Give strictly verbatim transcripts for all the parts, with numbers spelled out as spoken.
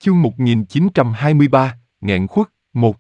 Chương một nghìn chín trăm hai mươi ba, nghẹn khuất, một.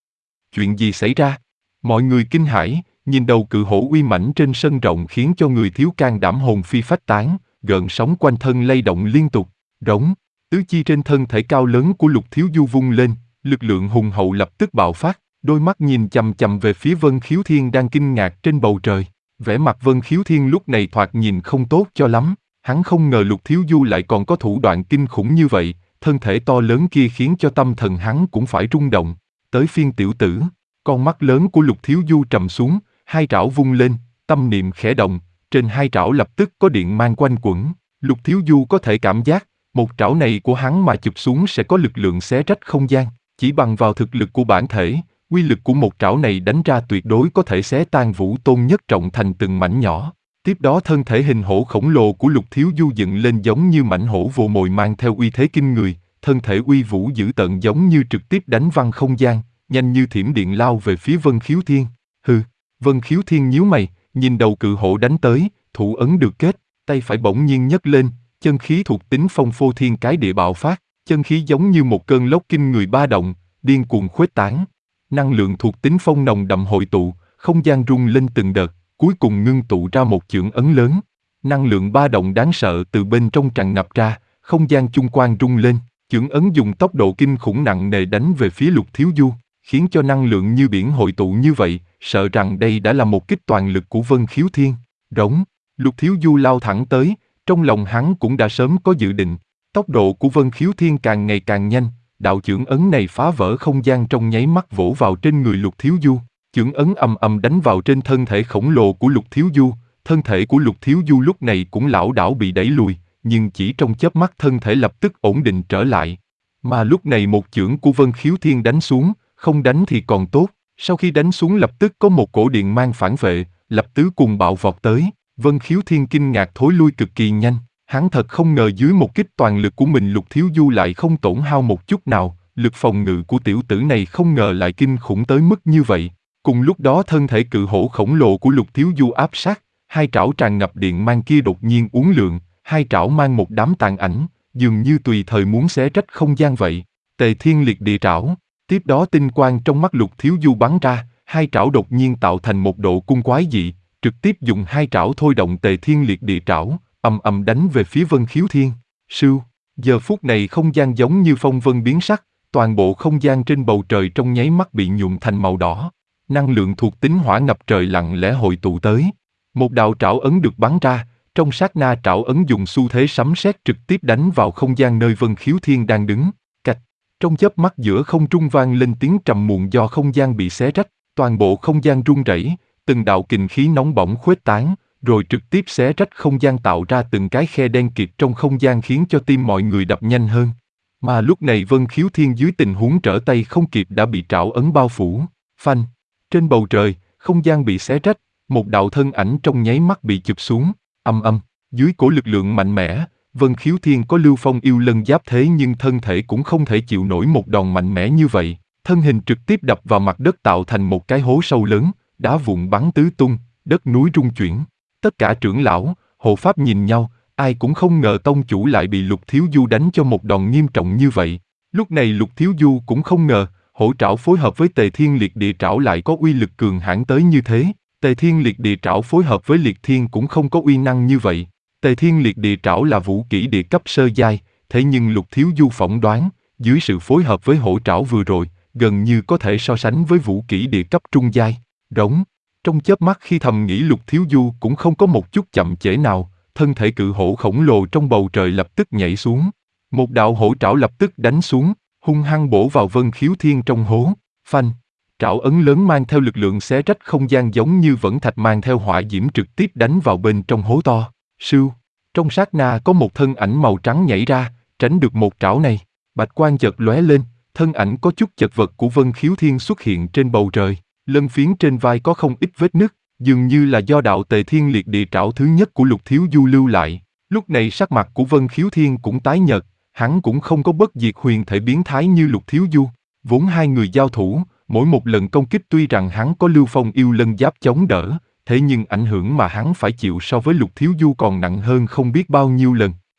Chuyện gì xảy ra? Mọi người kinh hãi, nhìn đầu cự hổ uy mãnh trên sân rộng khiến cho người thiếu can đảm hồn phi phách tán, gợn sóng quanh thân lay động liên tục, rống, tứ chi trên thân thể cao lớn của Lục Thiếu Du vung lên, lực lượng hùng hậu lập tức bạo phát, đôi mắt nhìn chằm chằm về phía Vân Khiếu Thiên đang kinh ngạc trên bầu trời. Vẻ mặt Vân Khiếu Thiên lúc này thoạt nhìn không tốt cho lắm, hắn không ngờ Lục Thiếu Du lại còn có thủ đoạn kinh khủng như vậy. Thân thể to lớn kia khiến cho tâm thần hắn cũng phải rung động. Tới phiên tiểu tử, con mắt lớn của Lục Thiếu Du trầm xuống, hai trảo vung lên, tâm niệm khẽ động, trên hai trảo lập tức có điện mang quanh quẩn. Lục Thiếu Du có thể cảm giác, một trảo này của hắn mà chụp xuống sẽ có lực lượng xé rách không gian. Chỉ bằng vào thực lực của bản thể, uy lực của một trảo này đánh ra tuyệt đối có thể xé tan Vũ Tôn Nhất Trọng thành từng mảnh nhỏ. Tiếp đó thân thể hình hổ khổng lồ của Lục Thiếu Du dựng lên giống như mãnh hổ vồ mồi mang theo uy thế kinh người, thân thể uy vũ dữ tợn giống như trực tiếp đánh văng không gian, nhanh như thiểm điện lao về phía Vân Khiếu Thiên. Hừ, Vân Khiếu Thiên nhíu mày, nhìn đầu cự hổ đánh tới, thủ ấn được kết, tay phải bỗng nhiên nhấc lên, chân khí thuộc tính phong phô thiên cái địa bạo phát, chân khí giống như một cơn lốc kinh người ba động, điên cuồng khuếch tán. Năng lượng thuộc tính phong nồng đậm hội tụ, không gian rung lên từng đợt, cuối cùng ngưng tụ ra một chưởng ấn lớn. Năng lượng ba động đáng sợ từ bên trong tràn ngập ra, không gian chung quanh rung lên, chưởng ấn dùng tốc độ kinh khủng nặng nề đánh về phía Lục Thiếu Du, khiến cho năng lượng như biển hội tụ như vậy, sợ rằng đây đã là một kích toàn lực của Vân Khiếu Thiên. Rống, Lục Thiếu Du lao thẳng tới, trong lòng hắn cũng đã sớm có dự định. Tốc độ của Vân Khiếu Thiên càng ngày càng nhanh, đạo chưởng ấn này phá vỡ không gian trong nháy mắt vỗ vào trên người Lục Thiếu Du. Chưởng ấn ầm ầm đánh vào trên thân thể khổng lồ của Lục Thiếu Du, thân thể của Lục Thiếu Du lúc này cũng lảo đảo bị đẩy lùi, nhưng chỉ trong chớp mắt thân thể lập tức ổn định trở lại. Mà lúc này một chưởng của Vân Khiếu Thiên đánh xuống, không đánh thì còn tốt, sau khi đánh xuống lập tức có một cổ điện mang phản vệ, lập tứ cùng bạo vọt tới. Vân Khiếu Thiên kinh ngạc thối lui cực kỳ nhanh, hắn thật không ngờ dưới một kích toàn lực của mình Lục Thiếu Du lại không tổn hao một chút nào, lực phòng ngự của tiểu tử này không ngờ lại kinh khủng tới mức như vậy. Cùng lúc đó thân thể cự hổ khổng lồ của Lục Thiếu Du áp sát, hai trảo tràn ngập điện mang kia đột nhiên uốn lượn, hai trảo mang một đám tàn ảnh, dường như tùy thời muốn xé rách không gian vậy. Tề Thiên Liệt Địa Trảo, tiếp đó tinh quang trong mắt Lục Thiếu Du bắn ra, hai trảo đột nhiên tạo thành một độ cung quái dị, trực tiếp dùng hai trảo thôi động Tề Thiên Liệt Địa Trảo, ầm ầm đánh về phía Vân Khiếu Thiên. Sưu, giờ phút này không gian giống như phong vân biến sắc, toàn bộ không gian trên bầu trời trong nháy mắt bị nhuộm thành màu đỏ. Năng lượng thuộc tính hỏa ngập trời lặng lẽ hội tụ tới. Một đạo trảo ấn được bắn ra, trong sát na trảo ấn dùng xu thế sấm sét trực tiếp đánh vào không gian nơi Vân Khiếu Thiên đang đứng. Cạch, trong chớp mắt giữa không trung vang lên tiếng trầm muộn do không gian bị xé rách, toàn bộ không gian rung rẩy, từng đạo kình khí nóng bỏng khuếch tán, rồi trực tiếp xé rách không gian tạo ra từng cái khe đen kịt trong không gian khiến cho tim mọi người đập nhanh hơn. Mà lúc này Vân Khiếu Thiên dưới tình huống trở tay không kịp đã bị trảo ấn bao phủ. Phanh! Trên bầu trời, không gian bị xé rách, một đạo thân ảnh trong nháy mắt bị chụp xuống, âm âm, dưới cổ lực lượng mạnh mẽ, Vân Khiếu Thiên có Lưu Phong yêu lân giáp thế nhưng thân thể cũng không thể chịu nổi một đòn mạnh mẽ như vậy, thân hình trực tiếp đập vào mặt đất tạo thành một cái hố sâu lớn, đá vụn bắn tứ tung, đất núi rung chuyển. Tất cả trưởng lão, hộ pháp nhìn nhau, ai cũng không ngờ tông chủ lại bị Lục Thiếu Du đánh cho một đòn nghiêm trọng như vậy. Lúc này Lục Thiếu Du cũng không ngờ, hổ trảo phối hợp với Tề Thiên Liệt Địa Trảo lại có uy lực cường hãn tới như thế. Tề Thiên Liệt Địa Trảo phối hợp với Liệt Thiên cũng không có uy năng như vậy. Tề Thiên Liệt Địa Trảo là vũ kỹ địa cấp sơ giai, thế nhưng Lục Thiếu Du phỏng đoán, dưới sự phối hợp với hổ trảo vừa rồi, gần như có thể so sánh với vũ kỹ địa cấp trung giai. Rống, trong chớp mắt khi thầm nghĩ Lục Thiếu Du cũng không có một chút chậm trễ nào, thân thể cự hổ khổng lồ trong bầu trời lập tức nhảy xuống. Một đạo hổ trảo lập tức đánh xuống, hung hăng bổ vào Vân Khiếu Thiên trong hố. Phanh! Trảo ấn lớn mang theo lực lượng xé rách không gian giống như vẫn thạch mang theo hỏa diễm trực tiếp đánh vào bên trong hố to. Sưu! Trong sát na có một thân ảnh màu trắng nhảy ra, tránh được một trảo này. Bạch quang chợt lóe lên, thân ảnh có chút chật vật của Vân Khiếu Thiên xuất hiện trên bầu trời. Lân phiến trên vai có không ít vết nứt, dường như là do đạo Tề Thiên Liệt Địa Trảo thứ nhất của Lục Thiếu Du lưu lại. Lúc này sắc mặt của Vân Khiếu Thiên cũng tái nhợt, hắn cũng không có bất diệt huyền thể biến thái như Lục Thiếu Du. Vốn hai người giao thủ, mỗi một lần công kích tuy rằng hắn có Lưu Phong yêu lân giáp chống đỡ, thế nhưng ảnh hưởng mà hắn phải chịu so với Lục Thiếu Du còn nặng hơn không biết bao nhiêu lần.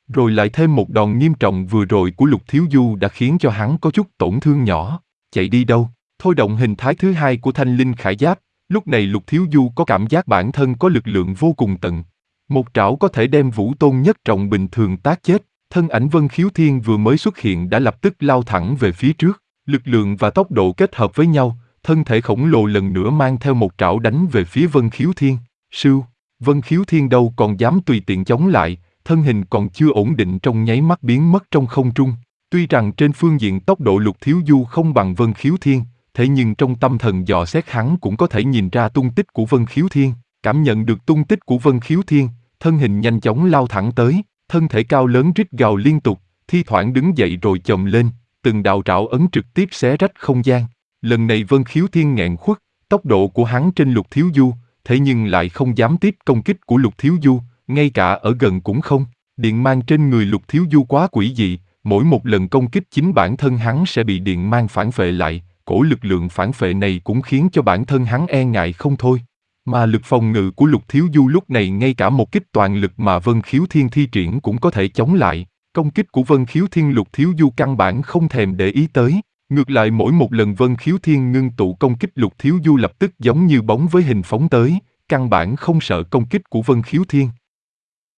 Rồi lại thêm một đòn nghiêm trọng vừa rồi của Lục Thiếu Du đã khiến cho hắn có chút tổn thương nhỏ. Chạy đi đâu? Thôi động hình thái thứ hai của thanh linh khải giáp, lúc này Lục Thiếu Du có cảm giác bản thân có lực lượng vô cùng tận. Một trảo có thể đem Vũ Tôn nhất trọng bình thường tác chết. Thân ảnh Vân Khiếu Thiên vừa mới xuất hiện đã lập tức lao thẳng về phía trước. Lực lượng và tốc độ kết hợp với nhau, thân thể khổng lồ lần nữa mang theo một trảo đánh về phía Vân Khiếu Thiên. Sưu, Vân Khiếu Thiên đâu còn dám tùy tiện chống lại, thân hình còn chưa ổn định trong nháy mắt biến mất trong không trung. Tuy rằng trên phương diện tốc độ Lục Thiếu Du không bằng Vân Khiếu Thiên, thế nhưng trong tâm thần dò xét hắn cũng có thể nhìn ra tung tích của Vân Khiếu Thiên. Cảm nhận được tung tích của Vân Khiếu Thiên, thân hình nhanh chóng lao thẳng tới, thân thể cao lớn rít gào liên tục, thi thoảng đứng dậy rồi chồm lên, từng đạo trảo ấn trực tiếp xé rách không gian. Lần này Vân Khiếu Thiên nghẹn khuất, tốc độ của hắn trên Lục Thiếu Du, thế nhưng lại không dám tiếp công kích của Lục Thiếu Du, ngay cả ở gần cũng không. Điện mang trên người Lục Thiếu Du quá quỷ dị, mỗi một lần công kích chính bản thân hắn sẽ bị điện mang phản phệ lại, cổ lực lượng phản phệ này cũng khiến cho bản thân hắn e ngại không thôi. Mà lực phòng ngự của Lục Thiếu Du lúc này ngay cả một kích toàn lực mà Vân Khiếu Thiên thi triển cũng có thể chống lại. Công kích của Vân Khiếu Thiên Lục Thiếu Du căn bản không thèm để ý tới. Ngược lại mỗi một lần Vân Khiếu Thiên ngưng tụ công kích Lục Thiếu Du lập tức giống như bóng với hình phóng tới, căn bản không sợ công kích của Vân Khiếu Thiên.